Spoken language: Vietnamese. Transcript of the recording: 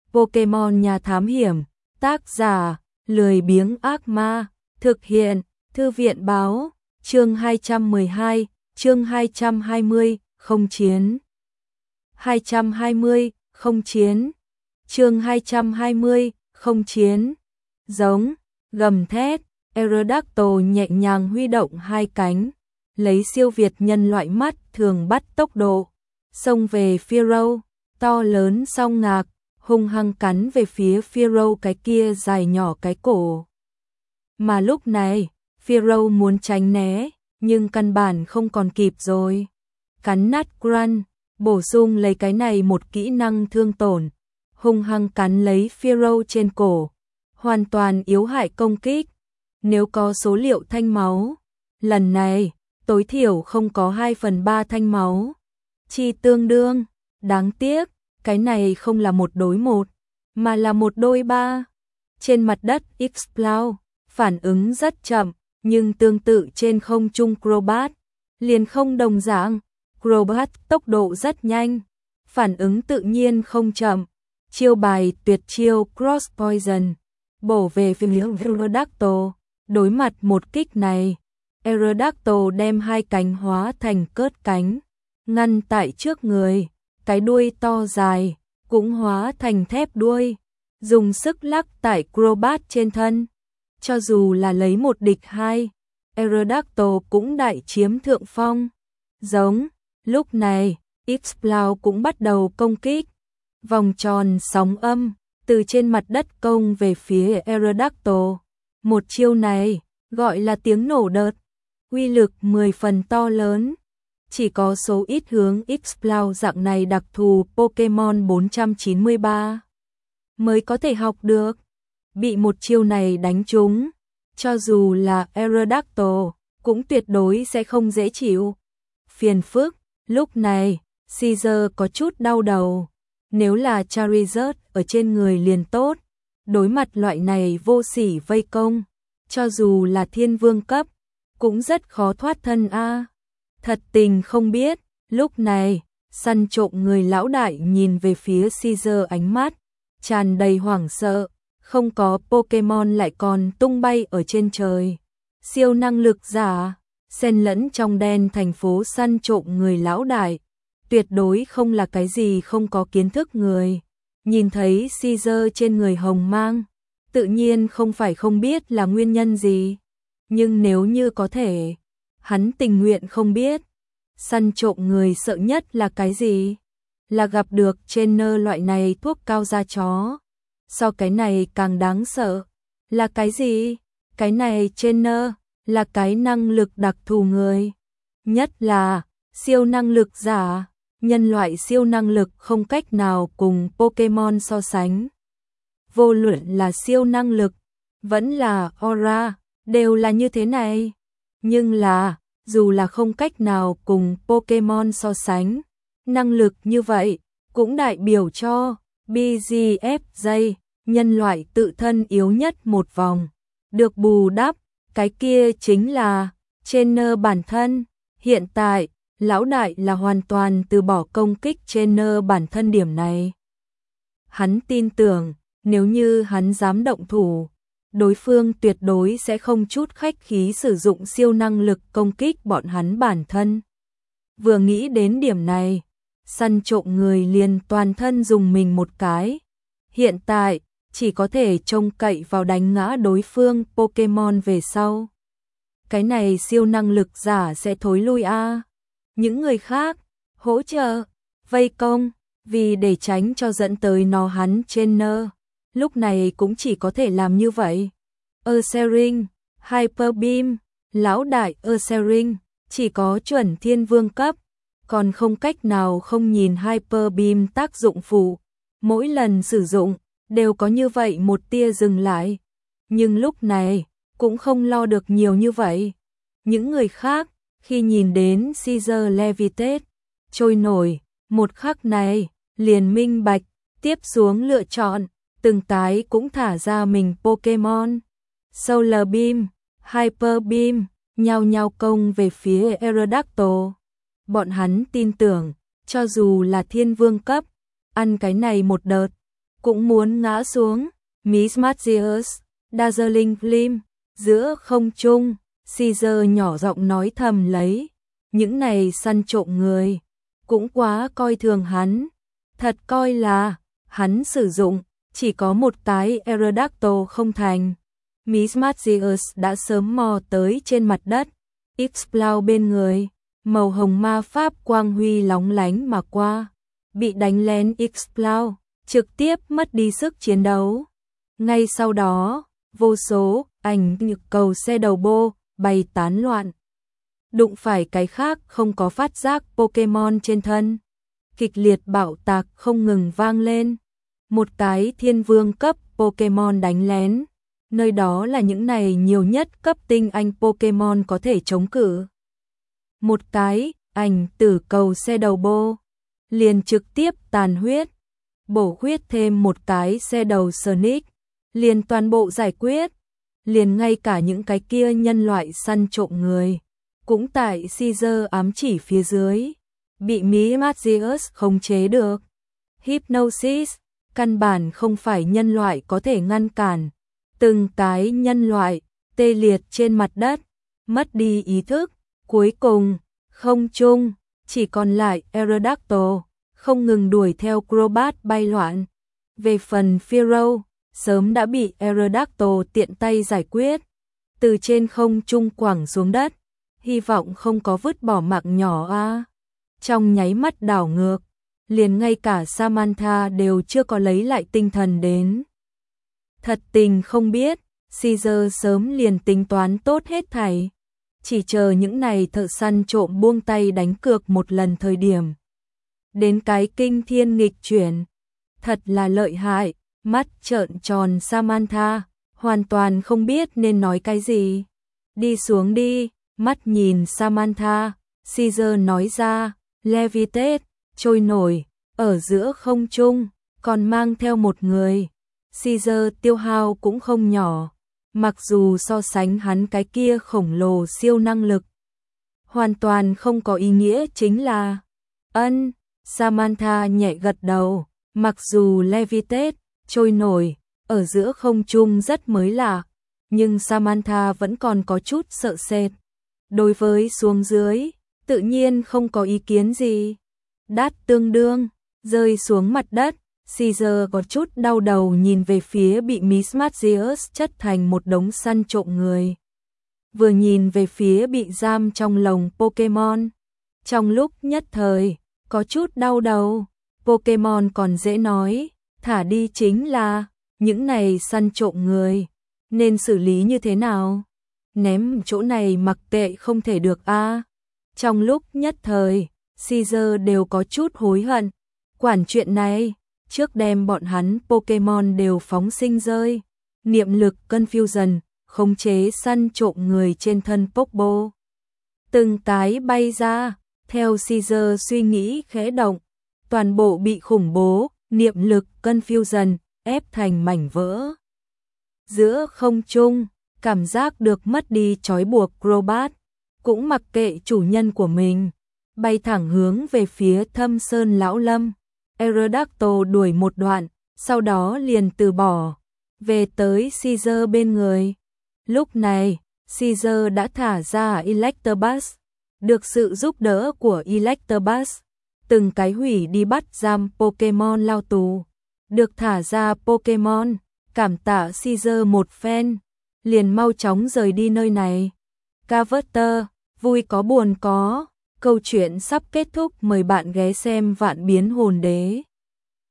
Pokemon nhà thám hiểm, tác giả, lười biếng ác ma, thực hiện, thư viện báo, chương 212, chương 220, không chiến. 220, không chiến. Chương 220, không chiến. Giống, gầm thét, Aerodactyl nhẹ nhàng huy động hai cánh, lấy siêu việt nhân loại mắt thường bắt tốc độ, xông về Pharaoh, to lớn song ngạc, hung hăng cắn về phía Pharaoh cái kia dài nhỏ cái cổ. Mà lúc này, Pharaoh muốn tránh né, nhưng căn bản không còn kịp rồi. Cắn nát Grunt, bổ sung lấy cái này một kỹ năng thương tổn, hung hăng cắn lấy Pharaoh trên cổ, hoàn toàn yếu hại công kích. Nếu có số liệu thanh máu, lần này, tối thiểu không có 2/3 thanh máu. Chỉ tương đương, đáng tiếc, cái này không là 1 đối 1, mà là 1 đôi 3. Trên mặt đất Exploud, phản ứng rất chậm, nhưng tương tự trên không trung Crobat, liền không đồng dạng. Crobat tốc độ rất nhanh, phản ứng tự nhiên không chậm. Chiêu bài tuyệt chiêu Cross Poison, bổ về phía Aerodactyl. Đối mặt một kích này, Aerodactyl đem hai cánh hóa thành cớt cánh, ngăn tại trước người, cái đuôi to dài, cũng hóa thành thép đuôi, dùng sức lắc tại Crobat trên thân. Cho dù là lấy 1 địch 2, Aerodactyl cũng đại chiếm thượng phong. Giống, lúc này, Exploud cũng bắt đầu công kích. Vòng tròn sóng âm, từ trên mặt đất công về phía Aerodactyl. Một chiêu này, gọi là tiếng nổ đợt, uy lực 10 phần to lớn. Chỉ có số ít hướng Exploud dạng này đặc thù Pokemon 493 mới có thể học được. Bị một chiêu này đánh trúng, cho dù là Aerodactyl, cũng tuyệt đối sẽ không dễ chịu. Phiền phức, lúc này, Caesar có chút đau đầu. Nếu là Charizard ở trên người liền tốt, đối mặt loại này vô sỉ vây công, cho dù là thiên vương cấp, cũng rất khó thoát thân a. Thật tình không biết, lúc này, săn trộm người lão đại nhìn về phía Caesar ánh mắt tràn đầy hoảng sợ, không có Pokemon lại còn tung bay ở trên trời. Siêu năng lực giả, xen lẫn trong đen thành phố săn trộm người lão đại, tuyệt đối không là cái gì không có kiến thức người. Nhìn thấy Caesar trên người hồng mang, tự nhiên không phải không biết là nguyên nhân gì, nhưng nếu như có thể, hắn tình nguyện không biết. Săn trộm người sợ nhất là cái gì? Là gặp được trainer loại này thuốc cao da chó. So cái này càng đáng sợ. Là cái gì? Cái này trainer là cái năng lực đặc thù người. Nhất là siêu năng lực giả. Nhân loại siêu năng lực không cách nào cùng Pokemon so sánh. Vô luận là siêu năng lực, vẫn là aura, đều là như thế này. Nhưng là, dù là không cách nào cùng Pokemon so sánh, năng lực như vậy, cũng đại biểu cho BGFJ, nhân loại tự thân yếu nhất một vòng. Được bù đắp, cái kia chính là trainer bản thân. Hiện tại, lão đại là hoàn toàn từ bỏ công kích trainer bản thân điểm này. Hắn tin tưởng, nếu như hắn dám động thủ, đối phương tuyệt đối sẽ không chút khách khí sử dụng siêu năng lực công kích bọn hắn bản thân. Vừa nghĩ đến điểm này, săn trộm người liền toàn thân dùng mình một cái. Hiện tại, chỉ có thể trông cậy vào đánh ngã đối phương Pokemon về sau. Cái này siêu năng lực giả sẽ thối lui a. Những người khác, hỗ trợ, vây công, vì để tránh cho dẫn tới nó hắn trainer. Lúc này cũng chỉ có thể làm như vậy. Ursaring, Hyper Beam, lão đại Ursaring, chỉ có chuẩn thiên vương cấp, còn không cách nào không nhìn Hyper Beam tác dụng phụ. Mỗi lần sử dụng, đều có như vậy một tia dừng lại. Nhưng lúc này, cũng không lo được nhiều như vậy. Những người khác, khi nhìn đến Caesar Levitate, trôi nổi, một khắc này, liền minh bạch, tiếp xuống lựa chọn, từng cái cũng thả ra mình Pokemon. Solar Beam, Hyper Beam, nhao nhao công về phía Aerodactyl. Bọn hắn tin tưởng, cho dù là thiên vương cấp, ăn cái này một đợt, cũng muốn ngã xuống. Miss Mathias, Dazzling Gleam, giữa không trung, Caesar nhỏ giọng nói thầm lấy. Những này săn trộm người, cũng quá coi thường hắn. Thật coi là, hắn sử dụng, chỉ có một cái Aerodactyl không thành. Miss Mathias đã sớm mò tới trên mặt đất, X-Plow bên người, màu hồng ma pháp quang huy lóng lánh mà qua. Bị đánh lén X-Plow, trực tiếp mất đi sức chiến đấu. Ngay sau đó, vô số ảnh nhược cầu xe đầu bô bay tán loạn. Đụng phải cái khác không có phát giác Pokemon trên thân. Kịch liệt bạo tạc không ngừng vang lên. Một cái thiên vương cấp Pokemon đánh lén. Nơi đó là những này nhiều nhất cấp tinh anh Pokemon có thể chống cự. Một cái ảnh tử cầu xe đầu bô liền trực tiếp tàn huyết. Bổ huyết thêm một cái xe đầu Sonic, liền toàn bộ giải quyết. Liền ngay cả những cái kia nhân loại săn trộm người, cũng tại Caesar ám chỉ phía dưới, bị Miss Mathias khống chế được. Hypnosis, căn bản không phải nhân loại có thể ngăn cản. Từng cái nhân loại, tê liệt trên mặt đất, mất đi ý thức. Cuối cùng, không trung, chỉ còn lại Aerodactyl, không ngừng đuổi theo Crobat bay loạn. Về phần Fearow, sớm đã bị Aerodactyl tiện tay giải quyết. Từ trên không trung quẳng xuống đất, hy vọng không có vứt bỏ mạng nhỏ a. Trong nháy mắt đảo ngược, liền ngay cả Samantha đều chưa có lấy lại tinh thần đến. Thật tình không biết, Caesar sớm liền tính toán tốt hết thảy. Chỉ chờ những này thợ săn trộm buông tay đánh cược một lần thời điểm. Đến cái kinh thiên nghịch chuyển, thật là lợi hại. Mắt trợn tròn Samantha, hoàn toàn không biết nên nói cái gì. Đi xuống đi, mắt nhìn Samantha, Caesar nói ra, levitate, trôi nổi, ở giữa không trung, còn mang theo một người. Caesar tiêu hao cũng không nhỏ, mặc dù so sánh hắn cái kia khổng lồ siêu năng lực. Hoàn toàn không có ý nghĩa chính là, Samantha nhẹ gật đầu, mặc dù levitate, trôi nổi, ở giữa không trung rất mới lạ, nhưng Samantha vẫn còn có chút sợ sệt. Đối với xuống dưới, tự nhiên không có ý kiến gì. Đát tương đương, rơi xuống mặt đất, Caesar có chút đau đầu nhìn về phía bị Miss Mathias chất thành một đống săn trộm người. Vừa nhìn về phía bị giam trong lồng Pokemon. Trong lúc nhất thời, có chút đau đầu, Pokemon còn dễ nói. Thả đi chính là, những này săn trộm người, nên xử lý như thế nào? Ném chỗ này mặc kệ không thể được a. Trong lúc nhất thời, Caesar đều có chút hối hận. Quản chuyện này, trước đem bọn hắn Pokemon đều phóng sinh rơi. Niệm lực Confusion, khống chế săn trộm người trên thân Pokeball. Từng cái bay ra, theo Caesar suy nghĩ khẽ động, toàn bộ bị khủng bố. Niệm lực Confusion ép thành mảnh vỡ. Giữa không trung, cảm giác được mất đi trói buộc Crobat, cũng mặc kệ chủ nhân của mình, bay thẳng hướng về phía Thâm Sơn Lão Lâm. Aerodactyl đuổi một đoạn, sau đó liền từ bỏ, về tới Caesar bên người. Lúc này, Caesar đã thả ra Electabuzz, được sự giúp đỡ của Electabuzz. Từng cái hủy đi bắt giam Pokemon lao tù, được thả ra Pokemon, cảm tạ Caesar một phen, liền mau chóng rời đi nơi này. Carver, vui có buồn có, câu chuyện sắp kết thúc, mời bạn ghé xem Vạn Biến Hồn Đế.